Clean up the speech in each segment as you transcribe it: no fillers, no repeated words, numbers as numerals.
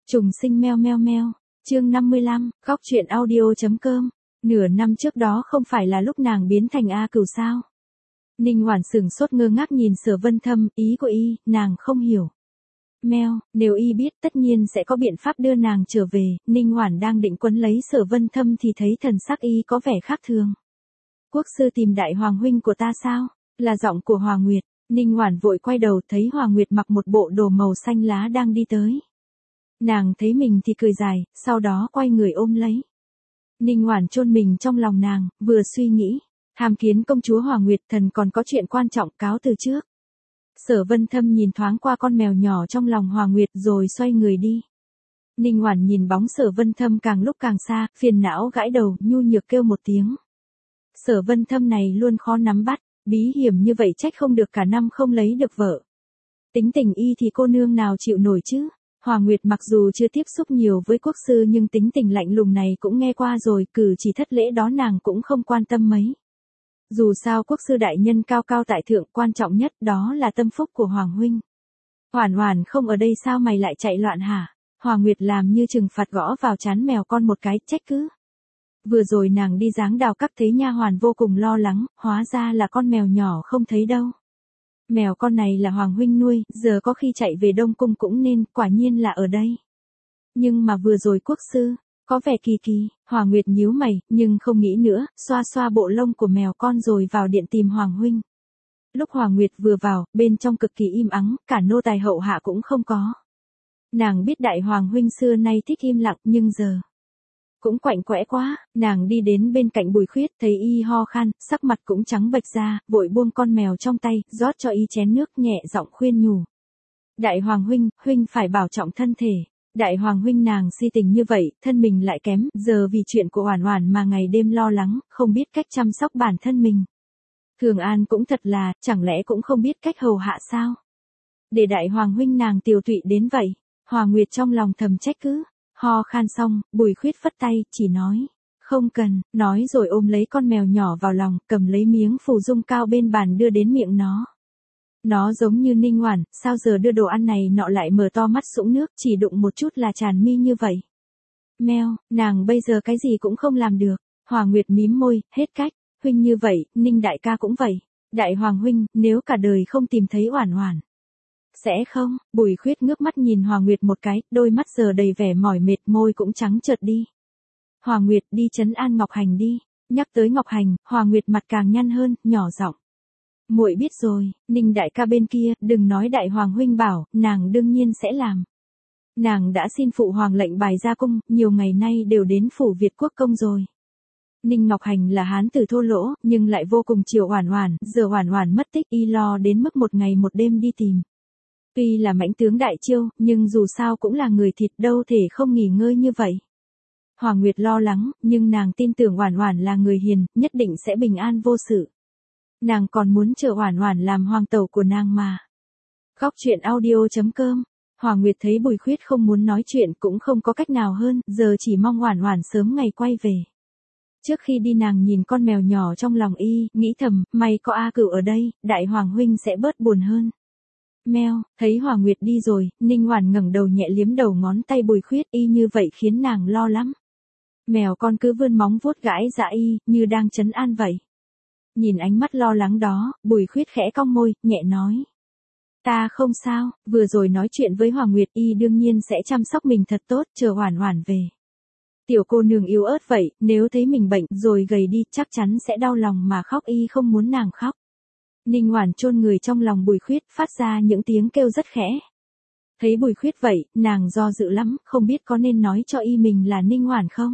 Trùng sinh meo meo meo. Chương 55, góc truyện audio.com. Nửa năm trước đó không phải là lúc nàng biến thành A Cửu sao? Ninh Hoản sửng sốt ngơ ngác nhìn Sở Vân Thâm, ý của y, nàng không hiểu. Meo, nếu y biết tất nhiên sẽ có biện pháp đưa nàng trở về. Ninh Hoản đang định quấn lấy Sở Vân Thâm thì thấy thần sắc y có vẻ khác thường. Quốc sư tìm đại hoàng huynh của ta sao? Là giọng của Hòa Nguyệt. Ninh Hoản vội quay đầu thấy Hòa Nguyệt mặc một bộ đồ màu xanh lá đang đi tới. Nàng thấy mình thì cười dài, sau đó quay người ôm lấy. Ninh Hoản chôn mình trong lòng nàng, vừa suy nghĩ. Tham kiến công chúa Hòa Nguyệt, thần còn có chuyện quan trọng cáo từ trước. Sở Vân Thâm nhìn thoáng qua con mèo nhỏ trong lòng Hòa Nguyệt rồi xoay người đi. Ninh Hoản nhìn bóng Sở Vân Thâm càng lúc càng xa, phiền não gãi đầu, nhu nhược kêu một tiếng. Sở Vân Thâm này luôn khó nắm bắt, bí hiểm như vậy trách không được cả năm không lấy được vợ. Tính tình y thì cô nương nào chịu nổi chứ? Hòa Nguyệt mặc dù chưa tiếp xúc nhiều với quốc sư nhưng tính tình lạnh lùng này cũng nghe qua rồi, cử chỉ thất lễ đó nàng cũng không quan tâm mấy. Dù sao quốc sư đại nhân cao cao tại thượng, quan trọng nhất đó là tâm phúc của Hoàng huynh. Hoản Hoản không ở đây sao mày lại chạy loạn hả? Hòa Nguyệt làm như trừng phạt gõ vào trán mèo con một cái, trách cứ. Vừa rồi nàng đi giáng đào các thấy nha hoàn vô cùng lo lắng, hóa ra là con mèo nhỏ không thấy đâu. Mèo con này là Hoàng huynh nuôi, giờ có khi chạy về Đông Cung cũng nên, quả nhiên là ở đây. Nhưng mà vừa rồi quốc sư, có vẻ kỳ kỳ. Hòa Nguyệt nhíu mày, nhưng không nghĩ nữa, xoa xoa bộ lông của mèo con rồi vào điện tìm Hoàng huynh. Lúc Hòa Nguyệt vừa vào, bên trong cực kỳ im ắng, cả nô tài hậu hạ cũng không có. Nàng biết đại Hoàng huynh xưa nay thích im lặng, nhưng giờ cũng quạnh quẽ quá. Nàng đi đến bên cạnh Bùi Khuyết, thấy y ho khan, sắc mặt cũng trắng bệch ra, vội buông con mèo trong tay, rót cho y chén nước, nhẹ giọng khuyên nhủ. Đại Hoàng huynh, huynh phải bảo trọng thân thể. Đại Hoàng huynh nàng si tình như vậy, thân mình lại kém, giờ vì chuyện của Hoản Hoản mà ngày đêm lo lắng, không biết cách chăm sóc bản thân mình. Thường An cũng thật là, chẳng lẽ cũng không biết cách hầu hạ sao? Để đại Hoàng huynh nàng tiều tụy đến vậy. Hòa Nguyệt trong lòng thầm trách cứ. Ho khan xong, Bùi Khuyết phất tay, chỉ nói. Không cần, nói rồi ôm lấy con mèo nhỏ vào lòng, cầm lấy miếng phù dung cao bên bàn đưa đến miệng nó. Nó giống như Ninh Hoản, sao giờ đưa đồ ăn này nọ lại mở to mắt sũng nước, chỉ đụng một chút là tràn mi như vậy. Meo, nàng bây giờ cái gì cũng không làm được. Hòa Nguyệt mím môi, hết cách. Huynh như vậy, Ninh đại ca cũng vậy. Đại Hoàng huynh, nếu cả đời không tìm thấy Hoản Hoản. Sẽ không? Bùi Khuyết ngước mắt nhìn Hòa Nguyệt một cái, đôi mắt giờ đầy vẻ mỏi mệt, môi cũng trắng chợt đi. Hòa Nguyệt, đi trấn an Ngọc Hành đi. Nhắc tới Ngọc Hành, Hòa Nguyệt mặt càng nhăn hơn, nhỏ giọng. Muội biết rồi, Ninh đại ca bên kia, đừng nói đại Hoàng huynh bảo, nàng đương nhiên sẽ làm. Nàng đã xin phụ hoàng lệnh bài ra cung, nhiều ngày nay đều đến phủ Việt Quốc công rồi. Ninh Ngọc Hành là hán tử thô lỗ, nhưng lại vô cùng chiều Hoản Hoản, giờ Hoản Hoản mất tích y lo đến mức một ngày một đêm đi tìm. Tuy là mãnh tướng đại chiêu, nhưng dù sao cũng là người thịt, đâu thể không nghỉ ngơi như vậy. Hòa Nguyệt lo lắng, nhưng nàng tin tưởng Hoản Hoản là người hiền, nhất định sẽ bình an vô sự. Nàng còn muốn chờ Hoản Hoản làm hoàng tẩu của nàng mà. Góc truyện audio.com. Hòa Nguyệt thấy Bùi Khuyết không muốn nói chuyện cũng không có cách nào hơn, giờ chỉ mong Hoản Hoản sớm ngày quay về. Trước khi đi nàng nhìn con mèo nhỏ trong lòng y, nghĩ thầm, may có A Cửu ở đây, đại Hoàng huynh sẽ bớt buồn hơn. Meo, thấy Hòa Nguyệt đi rồi, Ninh Hoản ngẩng đầu nhẹ liếm đầu ngón tay Bùi Khuyết, y như vậy khiến nàng lo lắm. Mèo con cứ vươn móng vuốt gãi dạ y, như đang trấn an vậy. Nhìn ánh mắt lo lắng đó, Bùi Khuyết khẽ cong môi, nhẹ nói. Ta không sao, vừa rồi nói chuyện với Hòa Nguyệt y đương nhiên sẽ chăm sóc mình thật tốt, chờ Hoản Hoản về. Tiểu cô nương yếu ớt vậy, nếu thấy mình bệnh rồi gầy đi chắc chắn sẽ đau lòng mà khóc, y không muốn nàng khóc. Ninh Hoản chôn người trong lòng Bùi Khuyết, phát ra những tiếng kêu rất khẽ. Thấy Bùi Khuyết vậy, nàng do dự lắm, không biết có nên nói cho y mình là Ninh Hoản không?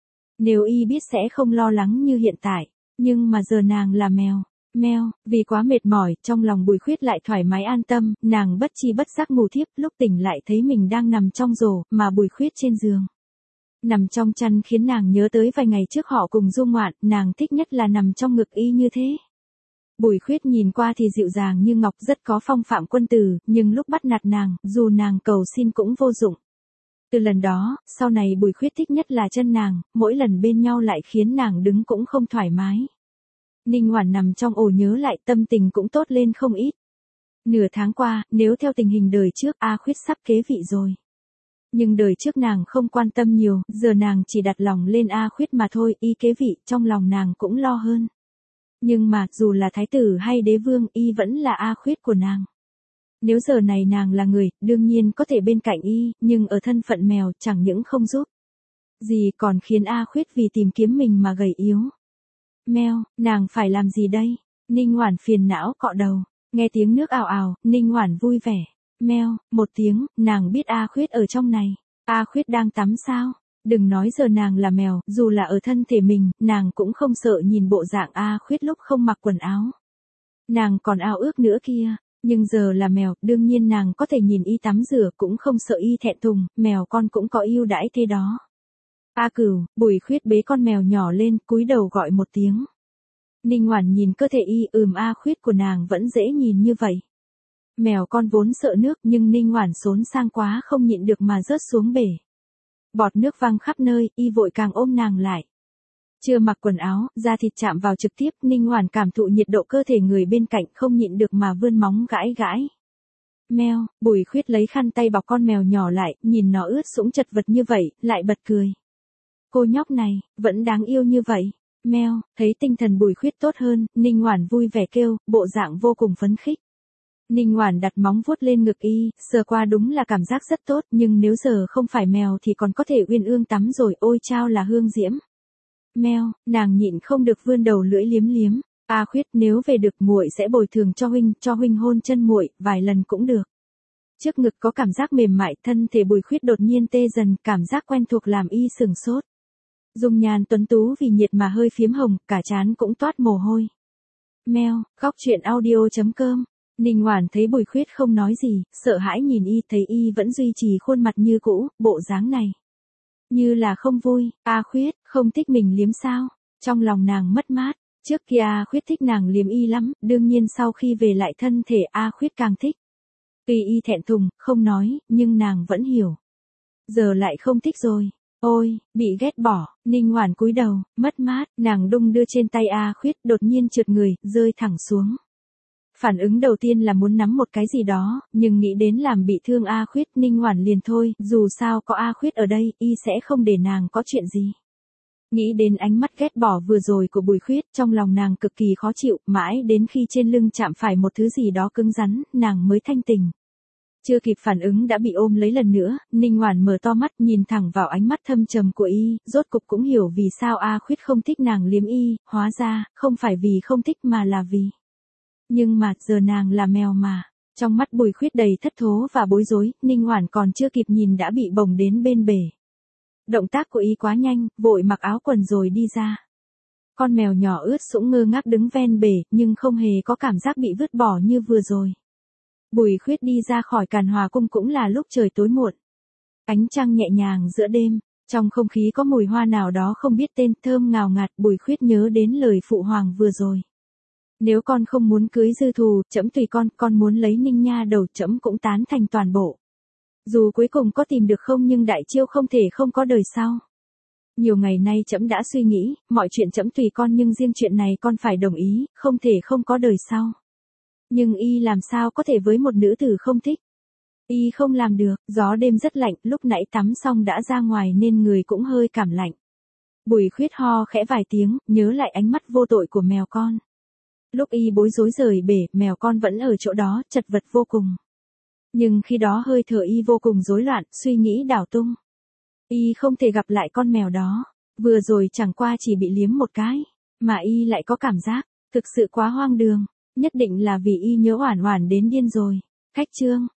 Nếu y biết sẽ không lo lắng như hiện tại, nhưng mà giờ nàng là mèo. Meo, vì quá mệt mỏi, trong lòng Bùi Khuyết lại thoải mái an tâm, nàng bất chi bất giác ngủ thiếp, lúc tỉnh lại thấy mình đang nằm trong rổ, mà Bùi Khuyết trên giường. Nằm trong chăn khiến nàng nhớ tới vài ngày trước họ cùng du ngoạn, nàng thích nhất là nằm trong ngực y như thế. Bùi Khuyết nhìn qua thì dịu dàng như ngọc, rất có phong phạm quân tử, nhưng lúc bắt nạt nàng, dù nàng cầu xin cũng vô dụng. Từ lần đó, sau này Bùi Khuyết thích nhất là chân nàng, mỗi lần bên nhau lại khiến nàng đứng cũng không thoải mái. Ninh Hoản nằm trong ổ nhớ lại, tâm tình cũng tốt lên không ít. Nửa tháng qua, nếu theo tình hình đời trước, A Khuyết sắp kế vị rồi. Nhưng đời trước nàng không quan tâm nhiều, giờ nàng chỉ đặt lòng lên A Khuyết mà thôi, y kế vị, trong lòng nàng cũng lo hơn. Nhưng mà, dù là thái tử hay đế vương, y vẫn là A Khuyết của nàng. Nếu giờ này nàng là người, đương nhiên có thể bên cạnh y, nhưng ở thân phận mèo chẳng những không giúp gì còn khiến A Khuyết vì tìm kiếm mình mà gầy yếu. Mèo, nàng phải làm gì đây? Ninh Hoản phiền não cọ đầu, nghe tiếng nước ào ào, Ninh Hoản vui vẻ. Mèo, một tiếng, nàng biết A Khuyết ở trong này. A Khuyết đang tắm sao? Đừng nói giờ nàng là mèo, dù là ở thân thể mình, nàng cũng không sợ nhìn bộ dạng A Khuyết lúc không mặc quần áo. Nàng còn ao ước nữa kia. Nhưng giờ là mèo, đương nhiên nàng có thể nhìn y tắm rửa cũng không sợ y thẹn thùng, mèo con cũng có ưu đãi thế đó. A Cửu, Bùi Khuyết bế con mèo nhỏ lên, cúi đầu gọi một tiếng. Ninh Hoản nhìn cơ thể y, A Khuyết của nàng vẫn dễ nhìn như vậy. Mèo con vốn sợ nước nhưng Ninh Hoản xốn sang quá không nhịn được mà rớt xuống bể. Bọt nước văng khắp nơi, y vội càng ôm nàng lại. Chưa mặc quần áo, da thịt chạm vào trực tiếp, Ninh Hoản cảm thụ nhiệt độ cơ thể người bên cạnh không nhịn được mà vươn móng gãi gãi. Mèo, Bùi Khuyết lấy khăn tay bọc con mèo nhỏ lại, nhìn nó ướt sũng chật vật như vậy, lại bật cười. Cô nhóc này, vẫn đáng yêu như vậy. Mèo, thấy tinh thần Bùi Khuyết tốt hơn, Ninh Hoản vui vẻ kêu, bộ dạng vô cùng phấn khích. Ninh Hoản đặt móng vuốt lên ngực y, sờ qua đúng là cảm giác rất tốt, nhưng nếu giờ không phải mèo thì còn có thể uyên ương tắm rồi, ôi chao là hương diễm. Mèo, nàng nhịn không được vươn đầu lưỡi liếm liếm. A Khuyết, nếu về được muội sẽ bồi thường cho huynh hôn chân muội, vài lần cũng được. Trước ngực có cảm giác mềm mại, thân thể Bùi Khuyết đột nhiên tê dần, cảm giác quen thuộc làm y sừng sốt. Dung nhan tuấn tú vì nhiệt mà hơi phiếm hồng, cả trán cũng toát mồ hôi. Mèo, khóc chuyện audio.com. Ninh Hoản thấy Bùi Khuyết không nói gì, sợ hãi nhìn y, thấy y vẫn duy trì khuôn mặt như cũ, bộ dáng này. Như là không vui, A Khuyết, không thích mình liếm sao? Trong lòng nàng mất mát, trước kia A Khuyết thích nàng liếm y lắm, đương nhiên sau khi về lại thân thể A Khuyết càng thích. Tuy y thẹn thùng, không nói, nhưng nàng vẫn hiểu. Giờ lại không thích rồi. Ôi, bị ghét bỏ, Ninh Hoản cúi đầu, mất mát, nàng đung đưa trên tay A Khuyết, đột nhiên trượt người, rơi thẳng xuống. Phản ứng đầu tiên là muốn nắm một cái gì đó, nhưng nghĩ đến làm bị thương A Khuyết, Ninh Hoản liền thôi, dù sao có A Khuyết ở đây, y sẽ không để nàng có chuyện gì. Nghĩ đến ánh mắt ghét bỏ vừa rồi của Bùi Khuyết, trong lòng nàng cực kỳ khó chịu, mãi đến khi trên lưng chạm phải một thứ gì đó cứng rắn, nàng mới thanh tỉnh. Chưa kịp phản ứng đã bị ôm lấy lần nữa, Ninh Hoản mở to mắt nhìn thẳng vào ánh mắt thâm trầm của y, rốt cục cũng hiểu vì sao A Khuyết không thích nàng liếm y, hóa ra, không phải vì không thích mà là vì. Nhưng mà, giờ nàng là mèo mà. Trong mắt Bùi Khuyết đầy thất thố và bối rối, Ninh Hoản còn chưa kịp nhìn đã bị bồng đến bên bể. Động tác của y quá nhanh, vội mặc áo quần rồi đi ra. Con mèo nhỏ ướt sũng ngơ ngác đứng ven bể, nhưng không hề có cảm giác bị vứt bỏ như vừa rồi. Bùi Khuyết đi ra khỏi Càn Hòa cung cũng là lúc trời tối muộn. Ánh trăng nhẹ nhàng giữa đêm, trong không khí có mùi hoa nào đó không biết tên, thơm ngào ngạt. Bùi Khuyết nhớ đến lời phụ hoàng vừa rồi. Nếu con không muốn cưới dư thù, trẫm tùy con muốn lấy Ninh nha đầu, trẫm cũng tán thành toàn bộ. Dù cuối cùng có tìm được không nhưng đại chiêu không thể không có đời sau. Nhiều ngày nay trẫm đã suy nghĩ, mọi chuyện trẫm tùy con nhưng riêng chuyện này con phải đồng ý, không thể không có đời sau. Nhưng y làm sao có thể với một nữ tử không thích? Y không làm được, gió đêm rất lạnh, lúc nãy tắm xong đã ra ngoài nên người cũng hơi cảm lạnh. Bùi Khuyết ho khẽ vài tiếng, nhớ lại ánh mắt vô tội của mèo con. Lúc y bối rối rời bể, mèo con vẫn ở chỗ đó, chật vật vô cùng. Nhưng khi đó hơi thở y vô cùng rối loạn, suy nghĩ đảo tung. Y không thể gặp lại con mèo đó. Vừa rồi chẳng qua chỉ bị liếm một cái, mà y lại có cảm giác, thực sự quá hoang đường. Nhất định là vì y nhớ Oản Oản đến điên rồi. Khách chương.